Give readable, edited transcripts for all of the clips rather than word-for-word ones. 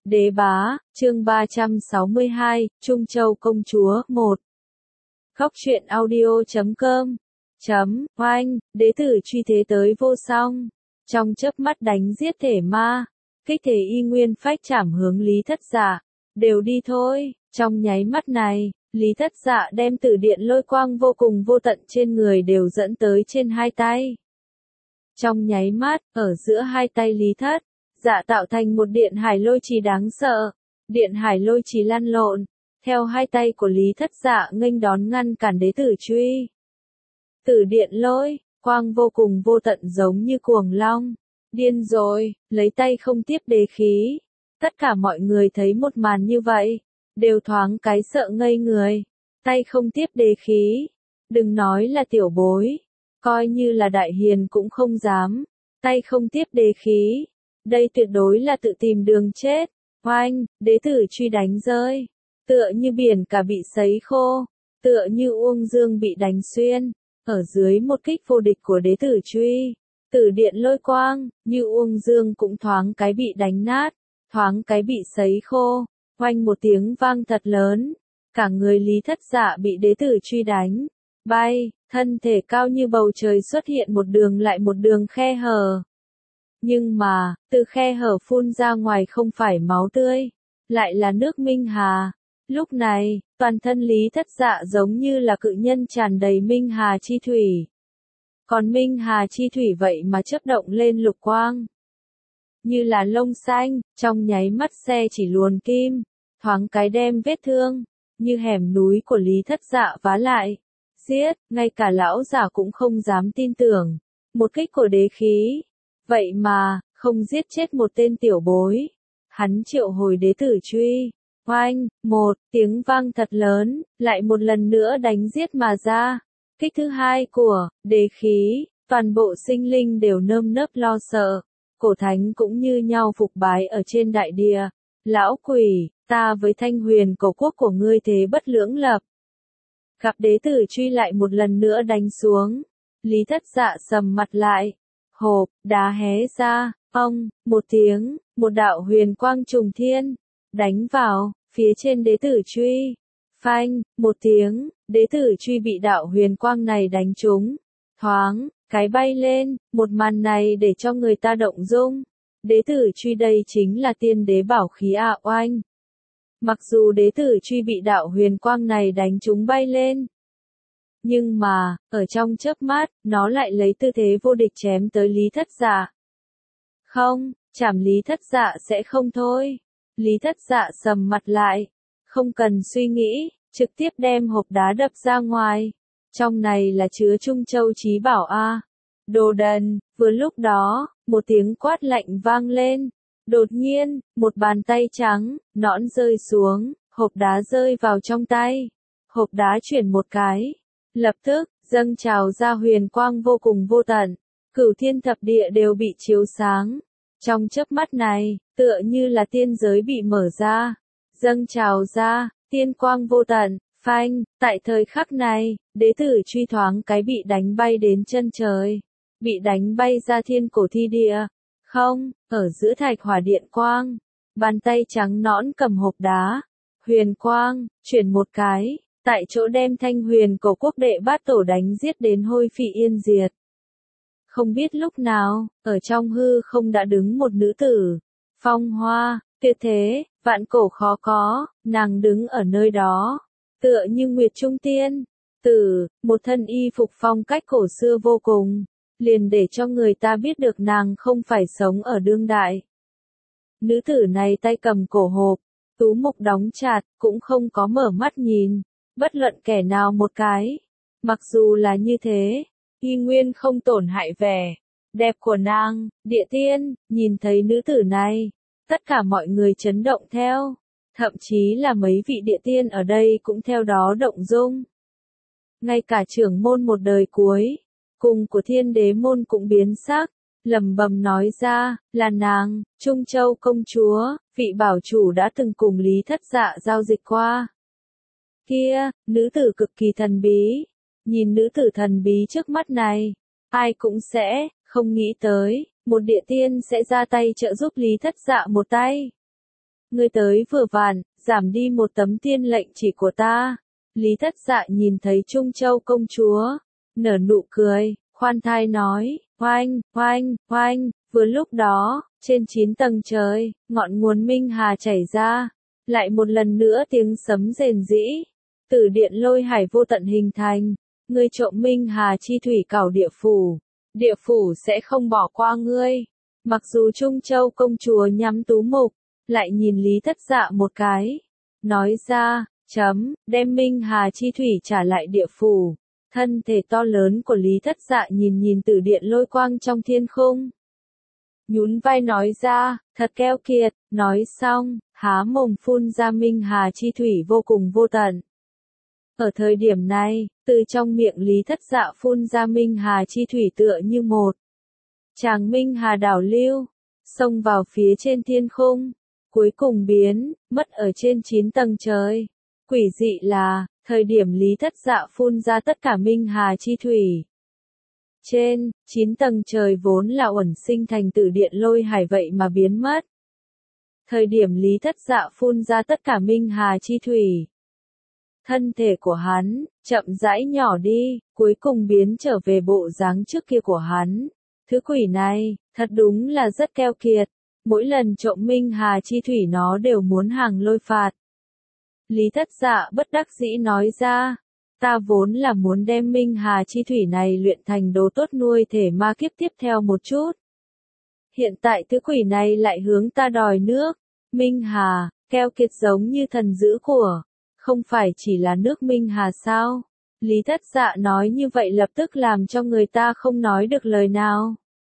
Đế bá, chương 362, Trung Châu công chúa, 1. Khóc truyện audio.com. Oanh, đế tử truy thế tới vô song. Trong chớp mắt đánh giết thể ma, kích thể y nguyên phách chảm hướng Lý Thất Dạ. Đều đi thôi, trong nháy mắt này, Lý Thất Dạ đem tử điện lôi quang vô cùng vô tận trên người đều dẫn tới trên hai tay. Trong nháy mắt, ở giữa hai tay Lý Thất Dạ tạo thành một điện hải lôi trì đáng sợ. Điện hải lôi trì lăn lộn, theo hai tay của Lý Thất Dạ nghênh đón ngăn cản đế tử truy. Tử điện lôi quang vô cùng vô tận giống như cuồng long. Điên rồi, lấy tay không tiếp đế khí. Tất cả mọi người thấy một màn như vậy, đều thoáng cái sợ ngây người. Tay không tiếp đế khí. Đừng nói là tiểu bối, coi như là đại hiền cũng không dám. Tay không tiếp đế khí. Đây tuyệt đối là tự tìm đường chết. Oanh, đế tử truy đánh rơi. Tựa như biển cả bị sấy khô. Tựa như uông dương bị đánh xuyên. Ở dưới một kích vô địch của đế tử truy. Tử điện lôi quang, như uông dương cũng thoáng cái bị đánh nát. Thoáng cái bị sấy khô. Oanh một tiếng vang thật lớn. Cả người Lý Thất Dạ bị đế tử truy đánh. Bay, thân thể cao như bầu trời xuất hiện một đường lại một đường khe hở. Nhưng mà, từ khe hở phun ra ngoài không phải máu tươi, lại là nước minh hà. Lúc này, toàn thân Lý Thất Dạ giống như là cự nhân tràn đầy minh hà chi thủy. Còn minh hà chi thủy vậy mà chớp động lên lục quang. Như là lông xanh, trong nháy mắt xe chỉ luồn kim, thoáng cái đem vết thương, như hẻm núi của Lý Thất Dạ vá lại. Giết, ngay cả lão giả cũng không dám tin tưởng. Một kích của đế khí. Vậy mà, không giết chết một tên tiểu bối. Hắn triệu hồi đế tử truy. Oanh, một tiếng vang thật lớn, lại một lần nữa đánh giết mà ra. Kích thứ hai của đế khí, toàn bộ sinh linh đều nơm nớp lo sợ. Cổ thánh cũng như nhau phục bái ở trên đại địa. Lão quỷ, ta với Thanh Huyền cổ quốc của ngươi thế bất lưỡng lập. Gặp đế tử truy lại một lần nữa đánh xuống. Lý Thất Dạ sầm mặt lại. Hộp, đá hé ra, một tiếng, một đạo huyền quang trùng thiên, đánh vào, phía trên đế tử truy. Phanh, một tiếng, đế tử truy bị đạo huyền quang này đánh trúng. Thoáng, cái bay lên, một màn này để cho người ta động dung. Đế tử truy đây chính là tiên đế bảo khí ạ oanh. Mặc dù đế tử truy bị đạo huyền quang này đánh trúng bay lên. Nhưng mà, ở trong chớp mắt, nó lại lấy tư thế vô địch chém tới Lý Thất Dạ. Không, chảm Lý Thất Dạ sẽ không thôi. Lý Thất Dạ sầm mặt lại. Không cần suy nghĩ, trực tiếp đem hộp đá đập ra ngoài. Trong này là chứa Trung Châu chí bảo a. Đồ đần, vừa lúc đó, một tiếng quát lạnh vang lên. Đột nhiên, một bàn tay trắng, nõn rơi xuống, hộp đá rơi vào trong tay. Hộp đá chuyển một cái. Lập tức, dâng trào ra huyền quang vô cùng vô tận. Cửu thiên thập địa đều bị chiếu sáng. Trong chớp mắt này, tựa như là tiên giới bị mở ra. Dâng trào ra, tiên quang vô tận. Phanh, tại thời khắc này, đế tử truy thoáng cái bị đánh bay đến chân trời. Bị đánh bay ra thiên cổ thi địa. Không, ở giữa thạch hỏa điện quang. Bàn tay trắng nõn cầm hộp đá. Huyền quang, chuyển một cái. Tại chỗ đem Thanh Huyền cổ quốc đệ bát tổ đánh giết đến hôi phi yên diệt. Không biết lúc nào, ở trong hư không đã đứng một nữ tử. Phong hoa, tuyệt thế, vạn cổ khó có, nàng đứng ở nơi đó. Tựa như Nguyệt Trung Tiên. Tử, một thân y phục phong cách cổ xưa vô cùng. Liền để cho người ta biết được nàng không phải sống ở đương đại. Nữ tử này tay cầm cổ hộp, tú mục đóng chặt, cũng không có mở mắt nhìn. Bất luận kẻ nào một cái. Mặc dù là như thế, y nguyên không tổn hại vẻ đẹp của nàng. Địa tiên, nhìn thấy nữ tử này, tất cả mọi người chấn động theo. Thậm chí là mấy vị địa tiên ở đây cũng theo đó động dung. Ngay cả trưởng môn một đời cuối, cùng của thiên đế môn cũng biến sắc, lẩm bẩm nói ra, là nàng, Trung Châu công chúa, vị bảo chủ đã từng cùng Lý Thất Dạ giao dịch qua. Kia, nữ tử cực kỳ thần bí. Nhìn nữ tử thần bí trước mắt này, ai cũng sẽ không nghĩ tới, một địa tiên sẽ ra tay trợ giúp Lý Thất Dạ một tay. ngươi tới vừa vặn, giảm đi một tấm tiên lệnh chỉ của ta. Lý Thất Dạ nhìn thấy Trung Châu công chúa, nở nụ cười, khoan thai nói, oanh, oanh, oanh, vừa lúc đó, trên 9 tầng trời, ngọn nguồn Minh Hà chảy ra, lại một lần nữa tiếng sấm rền rĩ, Tử điện lôi hải vô tận hình thành, ngươi trộm Minh Hà chi thủy cảo địa phủ sẽ không bỏ qua ngươi. Mặc dù Trung Châu công chúa nhắm tú mục, lại nhìn Lý Thất Dạ một cái, nói ra, đem Minh Hà chi thủy trả lại địa phủ. Thân thể to lớn của Lý Thất Dạ nhìn Tử điện lôi quang trong thiên khung. Nhún vai nói ra, thật keo kiệt, nói xong, há mồm phun ra Minh Hà chi thủy vô cùng vô tận. Ở thời điểm này, từ trong miệng Lý Thất Dạ phun ra Minh Hà chi thủy tựa như một tràng Minh Hà đảo lưu, xông vào phía trên thiên khung, cuối cùng biến mất ở trên 9 tầng trời. Quỷ dị là, thời điểm Lý Thất Dạ phun ra tất cả Minh Hà chi thủy, trên 9 tầng trời vốn là uẩn sinh thành Tử điện lôi hải vậy mà biến mất. Thời điểm Lý Thất Dạ phun ra tất cả Minh Hà chi thủy, thân thể của hắn chậm rãi nhỏ đi, cuối cùng biến trở về bộ dáng trước kia của hắn. Thứ quỷ này, thật đúng là rất keo kiệt, mỗi lần trộm Minh Hà chi thủy nó đều muốn hàng lôi phạt. Lý Thất Dạ bất đắc dĩ nói ra, ta vốn là muốn đem Minh Hà chi thủy này luyện thành đồ tốt nuôi thể ma kiếp tiếp theo một chút. Hiện tại thứ quỷ này lại hướng ta đòi nước. Minh Hà, keo kiệt giống như thần giữ của, không phải chỉ là nước Minh Hà sao? Lý Thất Dạ nói như vậy lập tức làm cho người ta không nói được lời nào.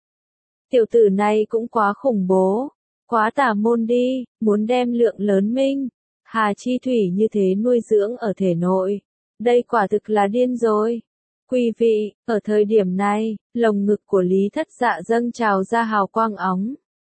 Tiểu tử này cũng quá khủng bố, quá tà môn đi, muốn đem lượng lớn Minh Hà chi thủy như thế nuôi dưỡng ở thể nội. Đây quả thực là điên rồi. Quý vị, ở thời điểm này, lồng ngực của Lý Thất Dạ dâng trào ra hào quang óng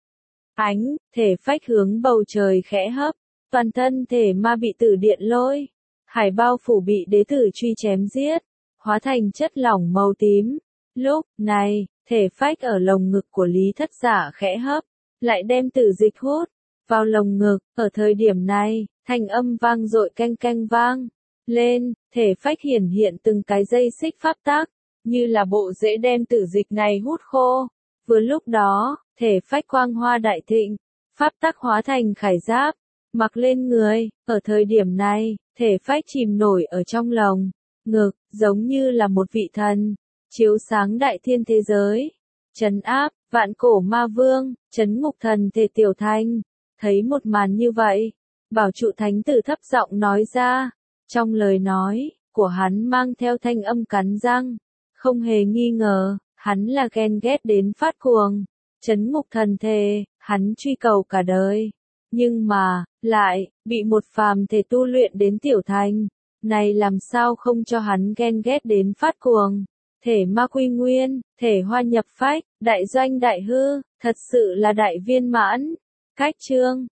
ánh, thể phách hướng bầu trời khẽ hấp, toàn thân thể ma bị Tử điện lôi hải bao phủ bị đế tử truy chém giết, hóa thành chất lỏng màu tím. Lúc này, thể phách ở lồng ngực của Lý Thất Dạ khẽ hấp, lại đem tử dịch hút vào lồng ngực. Ở thời điểm này, thanh âm vang dội canh canh vang lên, thể phách hiển hiện từng cái dây xích pháp tắc, như là bộ rễ đem tử dịch này hút khô. Vừa lúc đó, thể phách quang hoa đại thịnh, pháp tắc hóa thành khải giáp, mặc lên người. Ở thời điểm này, thể phách chìm nổi ở trong lồng ngực, giống như là một vị thần, chiếu sáng đại thiên thế giới, trấn áp vạn cổ ma vương, trấn ngục thần thể tiểu thanh. Thấy một màn như vậy, Bảo trụ thánh tử thấp giọng nói ra, trong lời nói của hắn mang theo thanh âm cắn răng, không hề nghi ngờ, hắn là ghen ghét đến phát cuồng. Trấn ngục thần thể, hắn truy cầu cả đời, nhưng mà, lại bị một phàm thể tu luyện đến tiểu thành, này làm sao không cho hắn ghen ghét đến phát cuồng. Thể ma quy nguyên, thể hoa nhập phách, đại doanh đại hư, thật sự là đại viên mãn. Cách chương